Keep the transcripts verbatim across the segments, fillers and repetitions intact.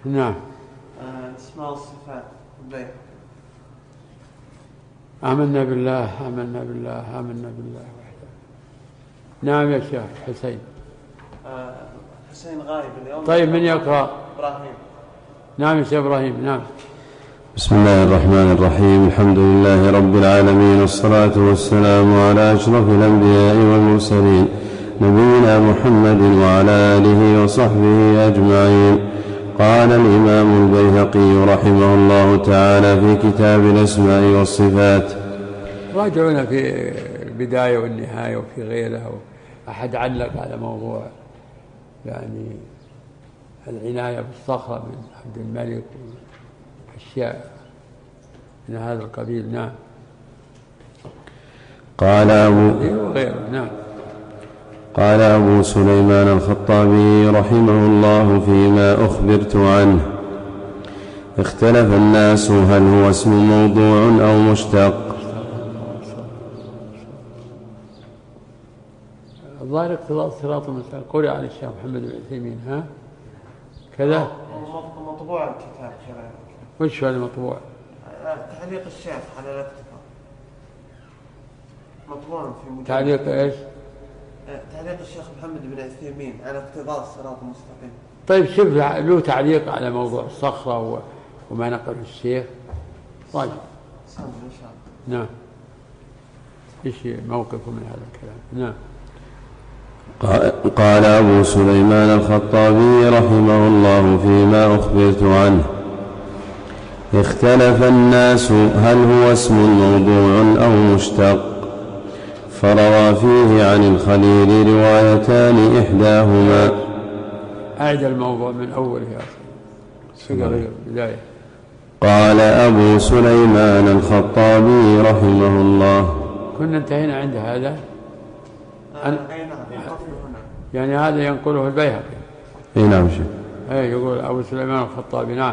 نعم. اسماء الصفات البيت. آمنا بالله آمنا بالله آمنا بالله وحده. نعم يا شيخ حسين. آه حسين غايب اليوم. طيب من يقرأ؟ إبراهيم. نعم يا شيخ إبراهيم. نعم. بسم الله الرحمن الرحيم. الحمد لله رب العالمين، والصلاة والسلام على أشرف الأنبياء والمرسلين، نبينا محمد وعلى آله وصحبه أجمعين. قال الإمام البيهقي رحمه الله تعالى في كتاب الأسماء والصفات. راجعونا في البداية والنهاية وفي غيرها. أحد علق على موضوع يعني العناية بالصخرة من عبد الملك وأشياء من هذا القبيل. نعم. قال أبو وغيره. نعم. قال أبو سليمان الخطابي رحمه الله فيما أخبرت عنه: اختلف الناس هل هو اسم موضوع أو مشتق. الظاهر اقتضاء الصراط المستقيم. قولي على الشيخ محمد بن عثيمين. ها كذا مطبوع الكتاب. وش هذا المطبوع؟ تعليق الشيخ على الاكتفاء مطبوع في مجلد. تعليق ايش؟ تعليق الشيخ محمد بن عثيمين على اقتضاء الصراط المستقيم. طيب شوف له تعليق على موضوع الصخرة وما نقله الشيخ. طيب سامع إن شاء الله. نعم. إيش موقفه من هذا الكلام؟ نعم. قال أبو سليمان الخطابي رحمه الله فيما أخبرت عنه: اختلف الناس هل هو اسم موضوع أو مشتق، فروى فيه عن الخليل روايتان إحداهما. أعد الموضوع من أول يا أخي. بداية. قال أبو سليمان الخطابي رحمه الله. كنا انتهينا عند هذا. أن... يعني هذا ينقله البيهقي. اي نعم شيخ. اي يقول أبو سليمان الخطابي. نعم.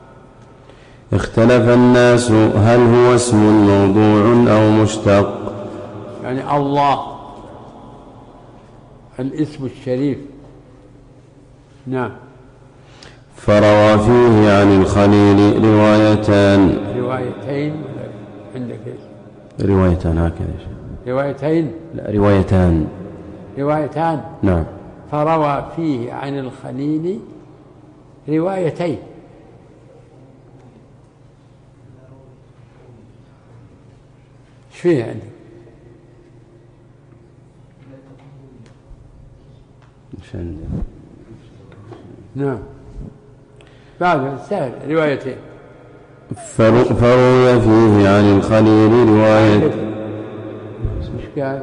اختلف الناس هل هو اسم موضوع أو مشتق. يعني الله الاسم الشريف. نعم. فروى فيه عن الخليل روايتان. روايتين عندك ايش؟ روايتان هكذا. روايتين؟ لا روايتان. روايتان. نعم. فروى فيه عن الخليل روايتين. ايش فيه عندك؟ مش عندي. نعم. بعد سهل. روايتين. فروي فيه عن الخليل رواية. مش قال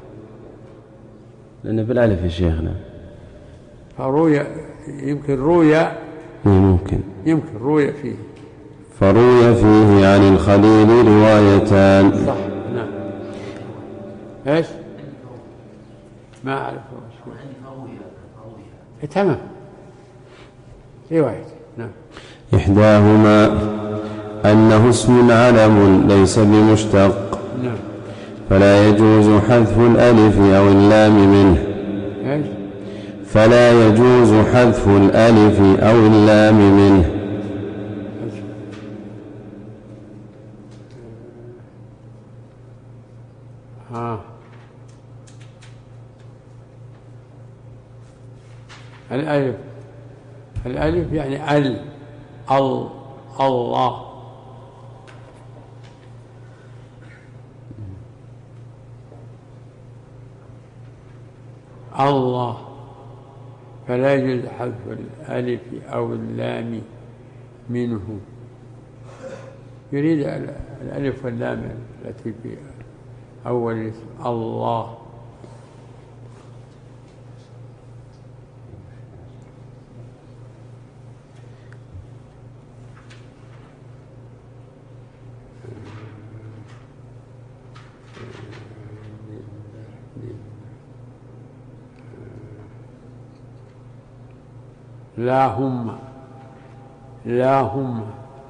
لأنه بالألف يا شيخنا. فروي يمكن روية. ممكن يمكن روية فيه. فروي فيه عن الخليل روايتان. صح. نعم. ايش؟ ما أعرف. تمام. رواية. نعم. إحداهما أنه اسم علم ليس بمشتق. نعم. فلا يجوز حذف الألف أو اللام منه. إيش؟ فلا يجوز حذف الألف أو اللام منه. ها. الألف. الألف يعني ال ال الله. الله. فلا يجوز حذف الألف أو اللام منه. يريد الألف واللام التي في أول اسم الله. لا هم لا هم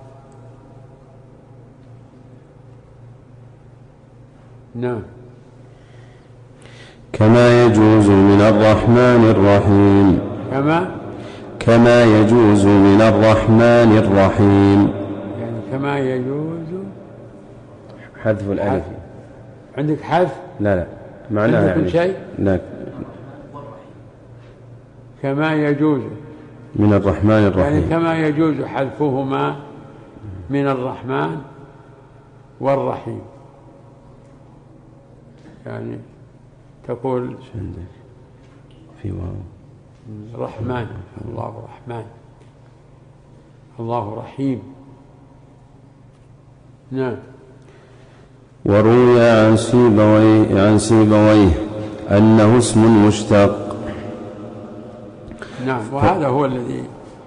نعم. كما يجوز من الرحمن الرحيم. كما كما يجوز من الرحمن الرحيم. يعني كما يجوز حذف الألف. عندك حذف؟ لا لا معناها يعني كل شيء؟ لا. كما يجوز من الرحمن الرحيم، يعني كما يجوز حذفهما من الرحمن والرحيم. يعني تقول في واو رحمن، الله رحمن، الله رحيم. نعم. وروي عن سيبويه عن سيبويه أنه اسم مشتق. نعم. وهذا هو الذي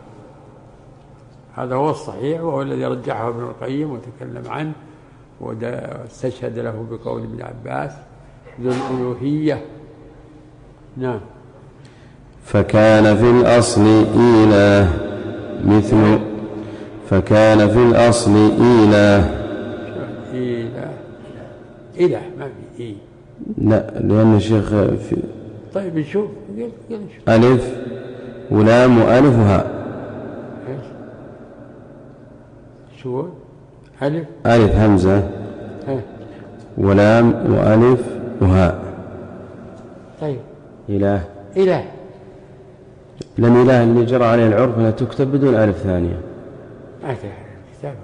هذا هو الصحيح، وهو الذي رجحه ابن القيم وتكلم عنه واستشهد له بقول ابن عباس ذو الألوهية. نعم. فكان في الأصل إله مثل فكان في الأصل إله إله إله ما في إيه. لا لأن الشيخ في طيب نشوف ألف ولام وألف وهاء. شو ألف ألف همزة ها. ولام وألف وهاء. طيب إله إله لم إله اللي جرى عليه العرف أنها تكتب بدون ألف ثانية. ما تعرف كتابه.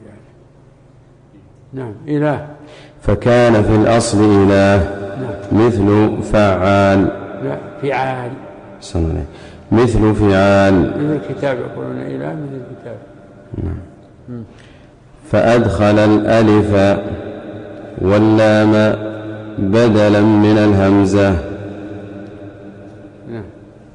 نعم. إله. فكان في الأصل إله. نعم. مثل فعال. لا فعال. صلى الله عليه. مثل فعال. من الكتاب يقولون إله من الكتاب. نعم. فأدخل الألف واللام بدلا من الهمزة. نعم.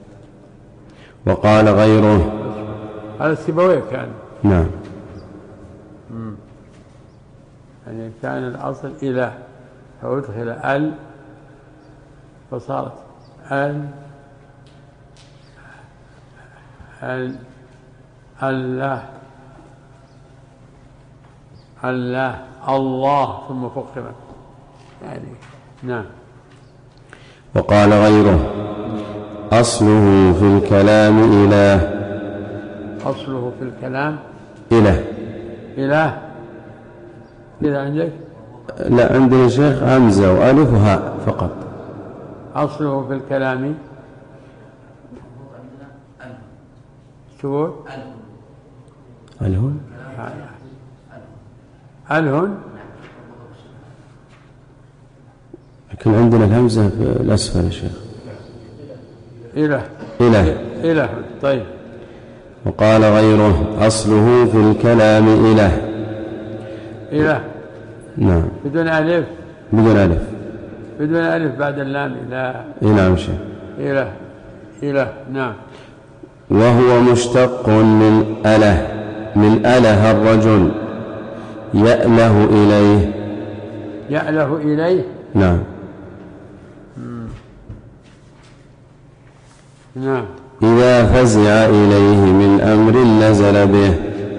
وقال غيره هذا سيبويه كان. نعم. مم. يعني كان الأصل إله فأدخل ال فصارت ال ال الله الله الله ثم فخمت يعني. نعم. وقال غيره أصله في الكلام إله. أصله في الكلام إله. إله كذا عندك؟ لا عندنا شيخ همزة وألف وهاء فقط. أصله في الكلام شو؟ ألهن ألهن لكن عندنا الهمزة في الأسفل يا شيخ. إله إله إله. طيب. وقال غيره أصله في الكلام إله. إله. نعم. بدون ألف. بدون ألف. بدون ألف بعد اللام. إله. نعم شيخ. إله إله. نعم. وهو مشتق من أله من أله الرجل يأله إليه. يأله إليه. نعم. نعم. إذا فزع إليه من أمر نزل به.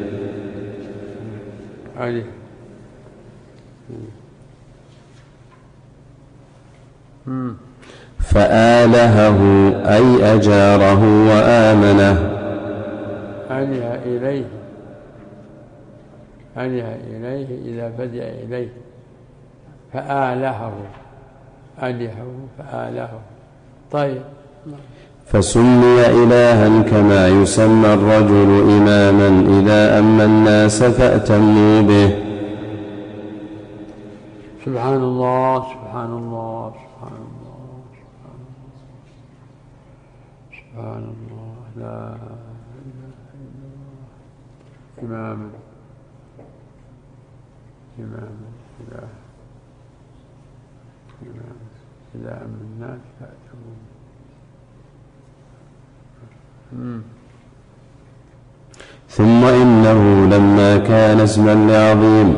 عليه. فآلهه أي أجاره وآمنه. أله إليه أله إليه إذا فزع إليه فآلهه ألهه فآلهه. طيب. فسمي إلها كما يسمى الرجل إماما إذا أما الناس فأتموا به. سبحان الله سبحان الله سبحان الله سبحان الله لا إله إلا الله. إماما إماما إذا إماما إذا أما الناس فأتموا به. ثم إنه لما كان اسما لعظيم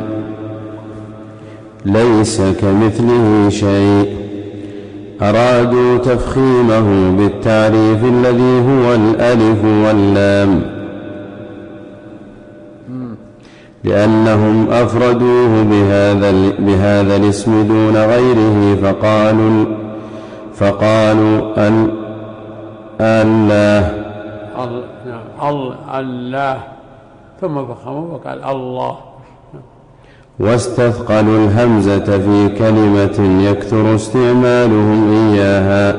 ليس كمثله شيء أرادوا تفخيمه بالتعريف الذي هو الألف واللام لأنهم أفردوه بهذا, بهذا الاسم دون غيره فقالوا فقالوا أن الله. نعم. الله ثم فخمه وقال الله. واستثقلوا الهمزة في كلمة يكثر استعمالهم إياها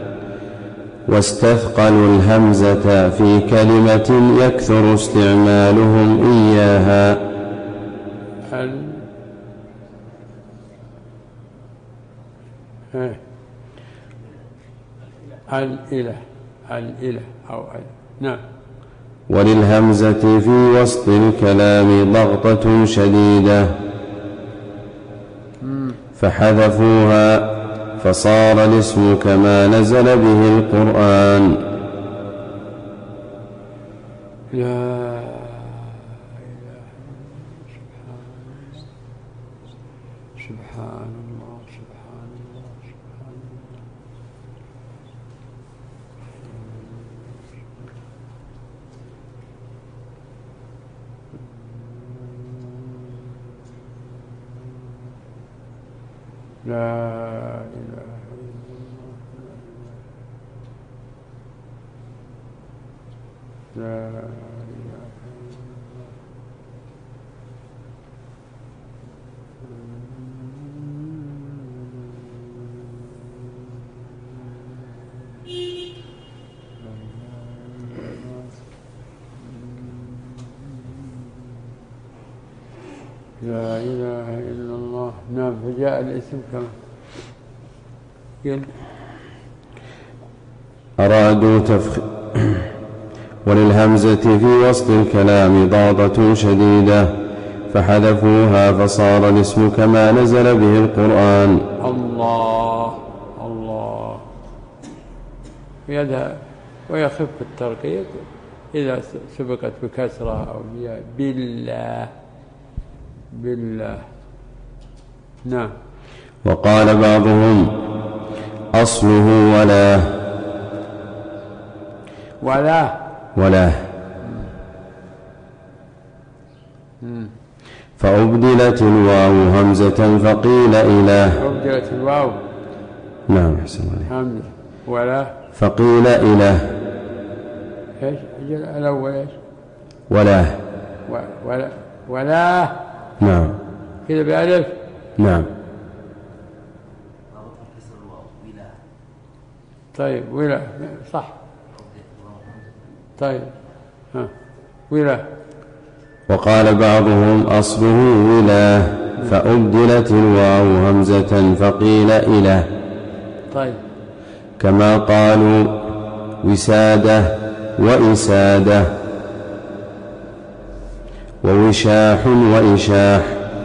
واستثقلوا الهمزة في كلمة يكثر استعمالهم إياها. ال... الإله الإله أو ال... نعم. وللهمزة في وسط الكلام ضغطة شديدة فحذفوها فصار الاسم كما نزل به القرآن. لا سبحان الله سبحان الله سبحان الله. لا إله إلا الله لا إله لا إله إلا الله. نعم. فجاء الاسم كما قل أرادوا تفخ وللهمزة في وسط الكلام ضغطة شديدة فحذفوها فصار الاسم كما نزل به القرآن. الله الله يذهب ويخف الترقيق إذا سبقت بكسرة أو بالله بالله. نعم. وقال بعضهم أصله ولا ولا ولا فأبدلت الواو همزة فقيل إله. أبدلت الواو نعم أحسن عليك همزة ولا فقيل إله. إيش الأول إيش ولا ولا ولا نعم كذا بألف. نعم. طيب ولا صح. طيب ها ولا. وقال بعضهم أصله ولا فأبدلت الواو همزة فقيل إله. طيب. كما قالوا وسادة وإسادة ووشاح وإشاح.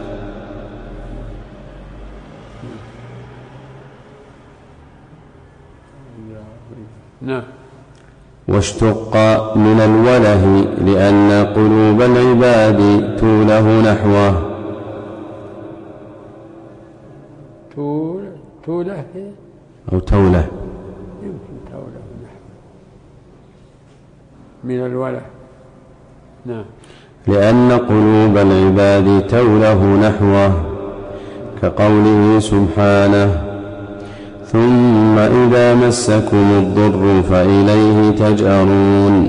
نعم. واشتق من الوله لأن قلوب العباد توله نحوه. تول توله أو توله يمكن توله نحوه من الوله. نعم. لأن قلوب العباد توله نحوه كقوله سبحانه ثم إذا مسكم الضر فإليه تجأرون.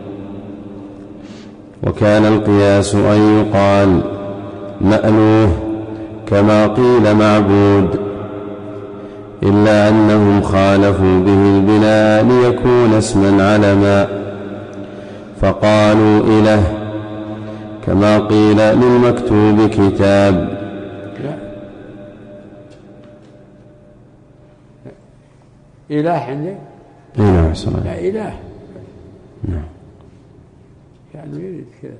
وكان القياس أن يقال مألوه كما قيل معبود إلا أنهم خالفوا به البناء ليكون اسما علما فقالوا إله كما قيل للمكتوب كتاب. إله عندك؟ نعم. لا إله. نعم. يعني يريد كذا.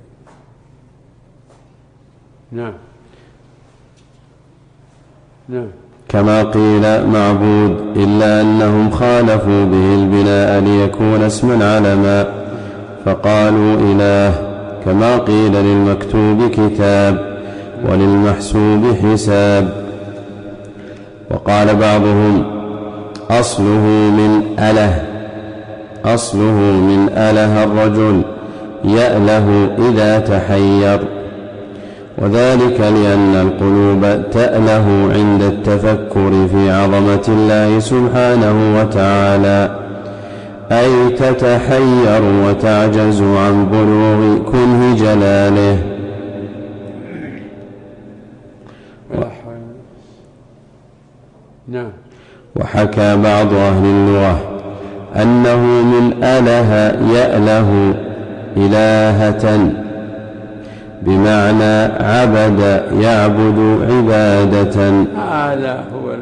نعم. نعم. كما قيل معبود إلا أنهم خالفوا به البناء ليكون اسما علما فقالوا إله كما قيل للمكتوب كتاب وللمحسوب حساب. وقال بعضهم أصله من أله أصله من أله الرجل يأله إذا تحير وذلك لأن القلوب تأله عند التفكر في عظمة الله سبحانه وتعالى أي تتحير وتعجز عن بلوغ كنه جلاله. نعم. وحكى بعض أهل اللغة أنه من أله يأله إلهة بمعنى عبد يعبد عبادة. هذا هو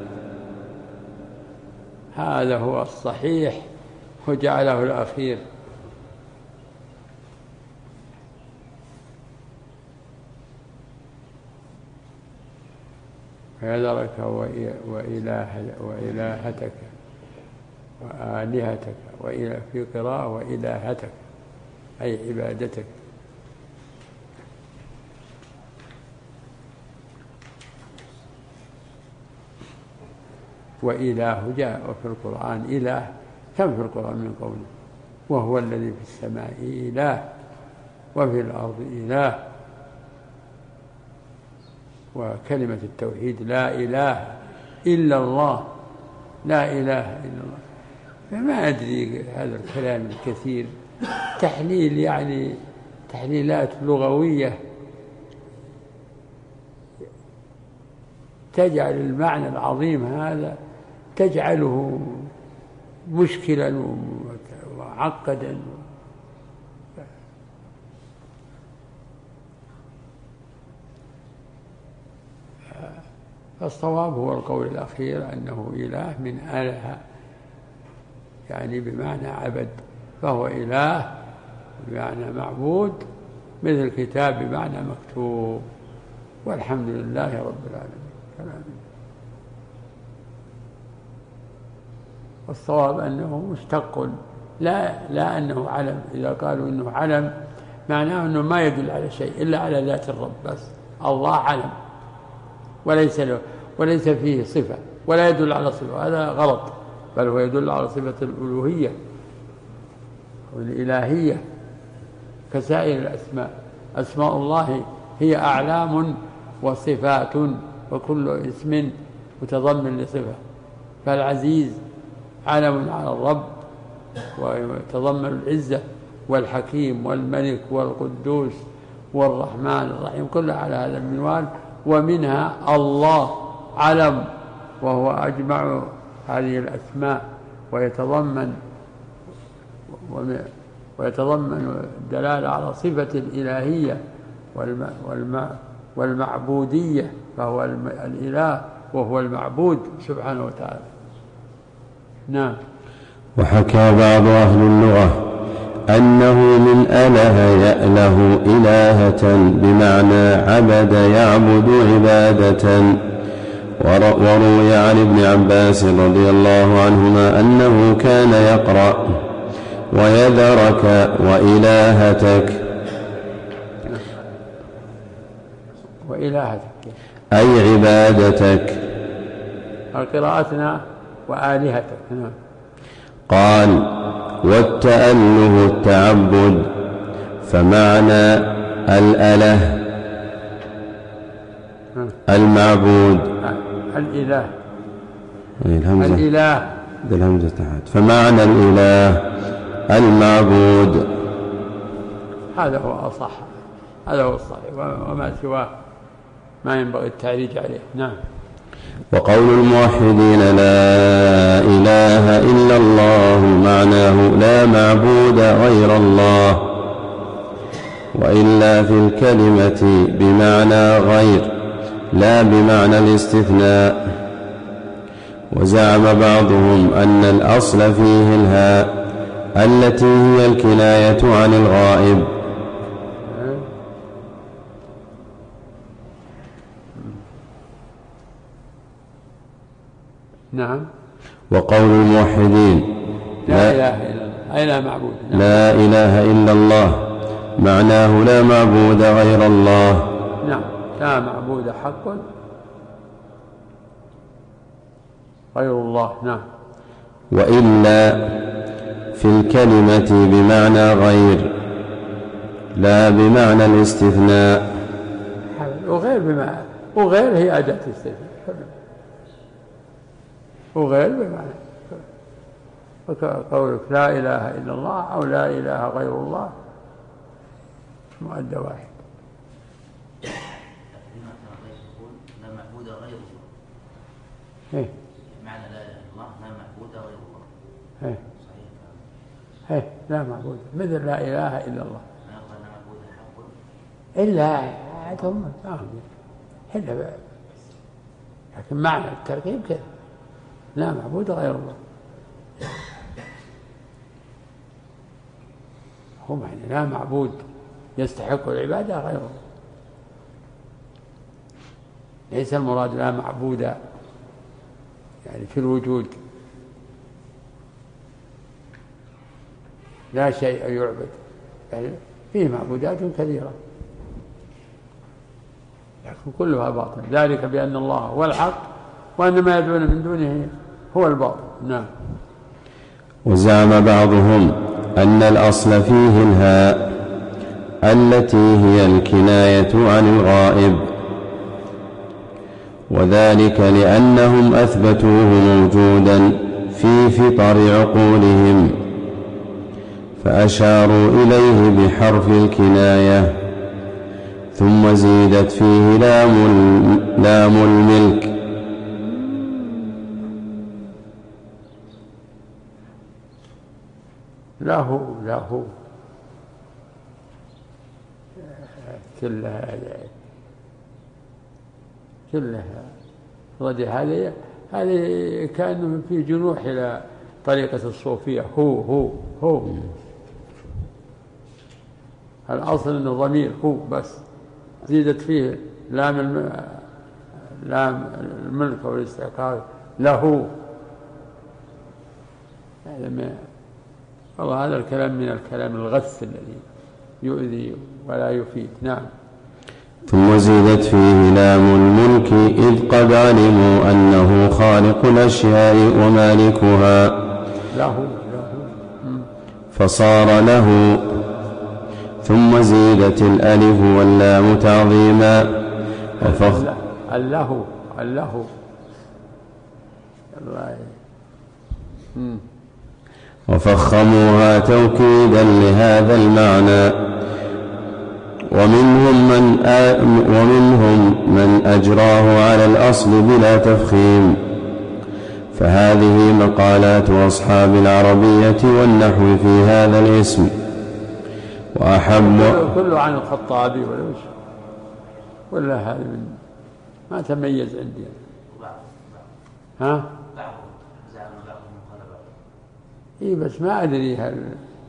هذا هو الصحيح وجعله الأخير. فيذرك وإله وإلهتك وآلهتك وإلى في قراءة وإلهتك أي عبادتك. وإله جاء في القرآن إله كم في القرآن من قوله وهو الذي في السماء إله وفي الأرض إله. وكلمة التوحيد لا إله إلا الله لا إله إلا الله. فما أدري هذا الكلام الكثير تحليل يعني تحليلات لغوية تجعل المعنى العظيم هذا تجعله مشكلا ومعقدا. فالصواب هو القول الأخير أنه إله من آله يعني بمعنى عبد، فهو إله بمعنى معبود مثل كتاب بمعنى مكتوب. والحمد لله رب العالمين. كلام. والصواب أنه مشتق لا لا أنه علم. إذا قالوا أنه علم معناه أنه ما يدل على شيء إلا على ذات الرب بس. الله علم وليس له وليس فيه صفة ولا يدل على صفة، هذا غلط، بل هو يدل على صفة الألوهية والإلهية كسائر الأسماء. أسماء الله هي أعلام وصفات وكل اسم متضمن لصفة. فالعزيز علم على الرب ويتضمن العزة، والحكيم والملك والقدوس والرحمن الرحيم كلها على هذا المنوال. ومنها الله علم وهو أجمع هذه الأسماء ويتضمن ويتضمن الدلالة على صفة الإلهية والمعبودية، فهو الإله وهو المعبود سبحانه وتعالى. نعم. وحكى بعض أهل اللغة أنه من أله يأله إلهة بمعنى عبد يعبد عبادة. وروي عن ابن عباس رضي الله عنهما أنه كان يقرأ ويذرك وإلهتك وإلهتك أي عبادتك. قراءتنا وآلهتك. قال والتأله التعبد، فمعنى الأله المعبود الإله الهمزة الإله الهمزة تحت، فمعنى الإله المعبود. هذا هو أصح، هذا هو الصحيح، وما سواه ما ينبغي التعريج عليه. نعم. وقول الموحدين لا إله إلا الله معناه لا معبود غير الله، وإلا في الكلمة بمعنى غير لا بمعنى الاستثناء. وزعم بعضهم أن الأصل فيه الهاء التي هي الكناية عن الغائب. نعم. وقول الموحدين لا إله إلا الله أي لا معبود. نعم. لا إله إلا الله معناه لا معبود غير الله. نعم. لا معبود حق غير الله. نعم. وإلا في الكلمة بمعنى غير لا بمعنى الاستثناء. وغير بمعنى وغير هي أداة استثناء. وغير بمعنى وقولك لا إله إلا الله أو لا إله غير الله مؤدى واحد. لا معبود غير الله. إيه معنى لا إله إلا الله لا معبود غير الله. إيه صحيح. إيه لا معبود مثل لا إله إلا الله. ما يقال لا معبود حق. إلا ثم إلا لكن معنى التركيب كذا لا معبود غير الله. هو معنى لا معبود يستحق العبادة غير الله. ليس المراد لا معبود يعني في الوجود لا شيء يعبد، يعني فيه معبودات كثيرة لكن كلها باطل، ذلك بأن الله هو الحق وأن ما يدعون من دونه هو الباطل. نعم. وزعم بعضهم أن الأصل فيه الهاء التي هي الكناية عن الغائب، وذلك لأنهم أثبتوه موجودا في فطر عقولهم فأشاروا إليه بحرف الكناية، ثم زيدت فيه لام لام الملك له له كلها كلها رجع هذه هذه كأنه في جنوح إلى طريقة الصوفية. هو هو هو الأصل أنه ضمير هو بس زيدت فيه لام الم... لام الملك والاستحقاق له. والله هذا الكلام من الكلام الغث الذي يؤذي ولا يفيد. نعم. ثم زيدت فيه لام الملك إذ قد علموا أنه خالق الأشياء ومالكها له له فصار له، ثم زيدت الألف واللام تعظيما وفخ الله الله الله وفخموها توكيدا لهذا المعنى. ومنهم من آ... ومنهم من أجراه على الأصل بلا تفخيم، فهذه مقالات أصحاب العربية والنحو في هذا الاسم. وأحب كله عن الخطابي ولا وش ولا هذا من ما تميز عندي. ها إيه بس ما أدري هل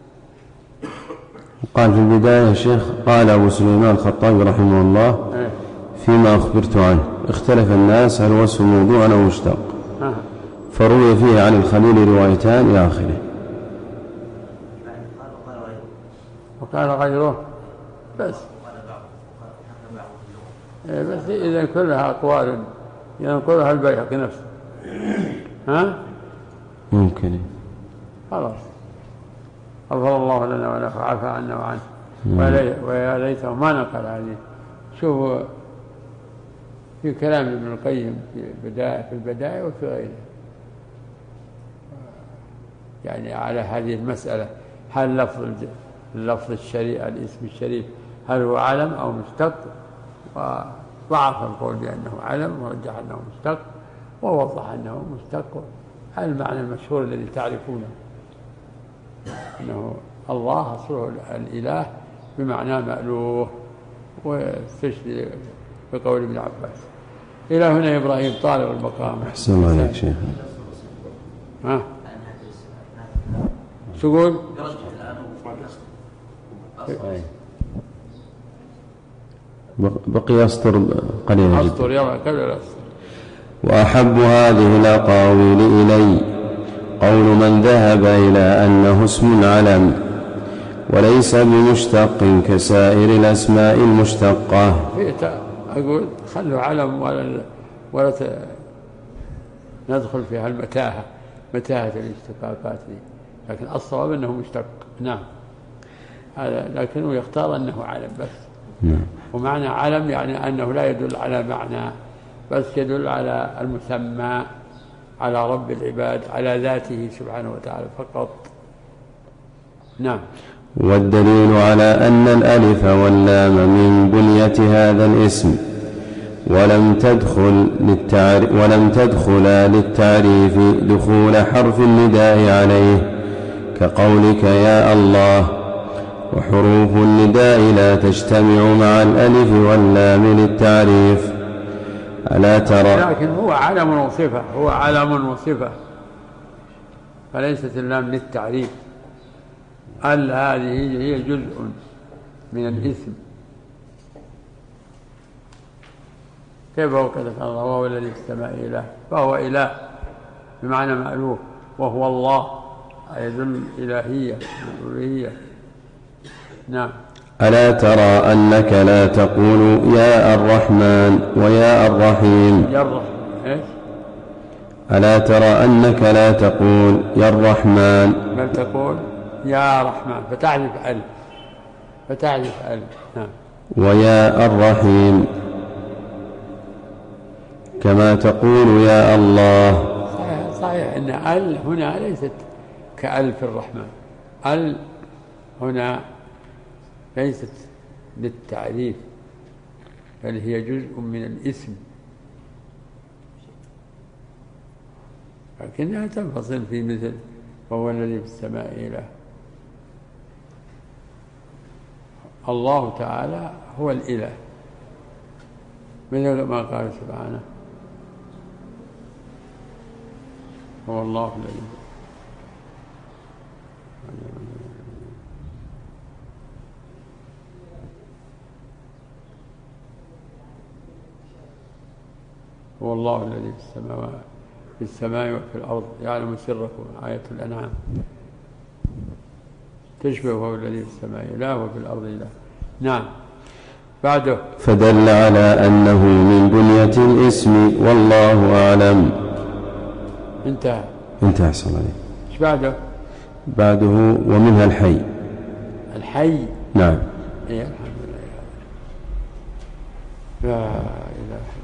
قال في البداية الشيخ قال أبو سليمان الخطابي رحمه الله فيما أخبرت عنه اختلف الناس هل وصف موضوع أو مشتق، فروي فيه عن الخليل روايتان إلى آخره. وقال غيره بس بس إذا كلها أقوال ينقلها البيهقي نفسه. ها ممكن خلاص غفر الله لنا وله وعفى عنا وعنه ويا ليته ما نقل عليه. شوفوا في كلام ابن القيم في البداية في البداية وفي غيره يعني على هذه المسألة هل لفظ اللفظ الشريف الاسم الشريف هل هو علم أو مشتق، وضعف القول بأنه علم ورجح أنه مشتق ووضح أنه مشتق. هذا المعنى المشهور الذي تعرفونه أنه الله أصله الإله بمعنى مألوه، واستشهد بقول ابن عباس. إلى هنا إبراهيم طالب المقام. أحسن الله عليك شيخ. ها شو قول؟ بقي أسطر قليلا جدا. أسطر يلا كذا أسطر. وأحب هذه الأقاويل إلي قول من ذهب إلى أنه اسم علم وليس بمشتق كسائر الأسماء المشتقة. أقول خلوا علم ولا ولا ندخل فيها المتاهة متاهة الاشتقاقات دي، لكن الصواب أنه مشتق. نعم هذا لكنه يختار أنه علم بس. نعم. ومعنى علم يعني أنه لا يدل على معنى بس يدل على المسمى على رب العباد، على ذاته سبحانه وتعالى فقط. نعم. والدليل على أن الألف واللام من بنية هذا الاسم ولم تدخل للتعريف ولم تدخل للتعريف دخول حرف النداء عليه كقولك يا الله، وحروف النداء لا تجتمع مع الألف واللام للتعريف. ألا ترى؟ لكن هو علم وصفة، هو علم وصفة، فليست اللام للتعريف. ال هذه هي جزء من الاسم. كيف هو كذا الله وهو الذي في السماء إله، فهو إله بمعنى مألوف، وهو الله يدل إلهية الألوهية. نعم. ألا ترى أنك لا تقول يا الرحمن ويا الرحيم؟ يا إيش؟ ألا ترى أنك لا تقول يا الرحمن، بل تقول يا رحمن، فتعرف ألف، فتعرف ألف. نعم. ويا الرحيم كما تقول يا الله. صحيح, صحيح أن ال هنا ليست كألف الرحمن، ال هنا ليست للتعريف، بل هي جزء من الاسم، لكنها تنفصل في مثل وهو الذي في السماء إله. الله تعالى هو الإله، مثل ما قال سبحانه هو الله الذي هو الله الذي في السماوات في السماء وفي الأرض يعلم سركم. آية الأنعام تشبه هو الذي في السماء إله وفي الأرض إله. نعم. بعده فدل على أنه من بنية الاسم والله أعلم. انتهى انتهى صلى الله عليه. ايش بعده؟ بعده ومنها الحي. الحي. نعم. إيه الحمد لله. لا إله إلا